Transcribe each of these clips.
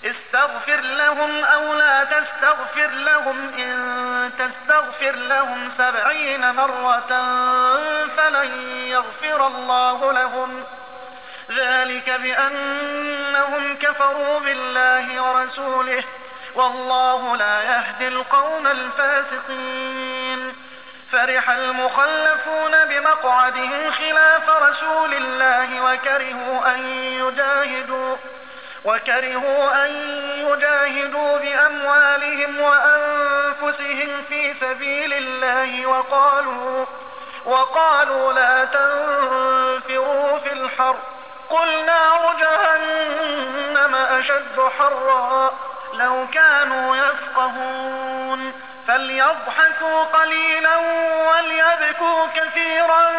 استغفر لهم أو لا تستغفر لهم إن تستغفر لهم 70 مرة فلن يغفر الله لهم ذلك بأنهم كفروا بالله ورسوله والله لا يهدي القوم الفاسقين. فرح المخلفون بمقعدهم خلاف رسول الله وكرهوا أن يجاهدوا بأموالهم وأنفسهم في سبيل الله وقالوا لا تنفروا في الحر قل نار جهنم أشد حرا لو كانوا يفقهون فليضحكوا قليلا وليبكوا كثيرا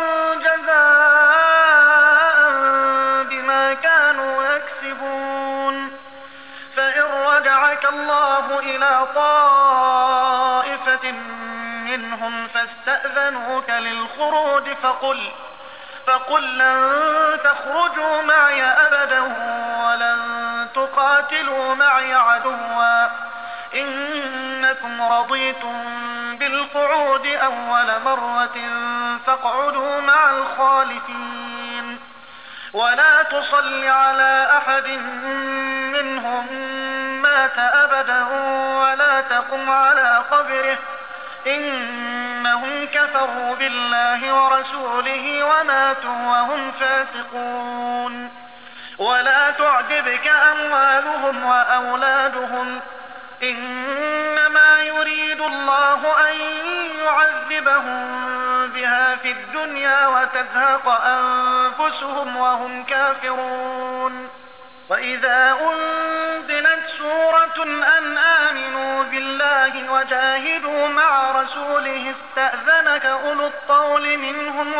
جزاء بما كانوا يكسبون. فإن رجعك الله إلى طائفة منهم فاستأذنوك للخروج فقل لن تخرجوا معي أبدا ولن تقاتلوا معي عدوا إنكم رضيتم بالقعود أول مرة فاقعدوا مع الخالفين ولا تصل على أحد منهم مات أبدا ولا تقم على قبره إنهم كفروا بالله ورسوله وماتوا وهم فاسقون. ولا تعجبك أموالهم وأولادهم إنما يريد الله أن يعذبهم بها في الدنيا وتزهق أنفسهم وهم كافرون. وإذا أنزلت سورة أن آمنوا بالله وجاهدوا مع رسوله استأذنك أولو الطول منهم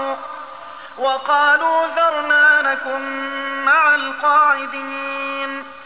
وقالوا ذرنا نكن مع القاعدين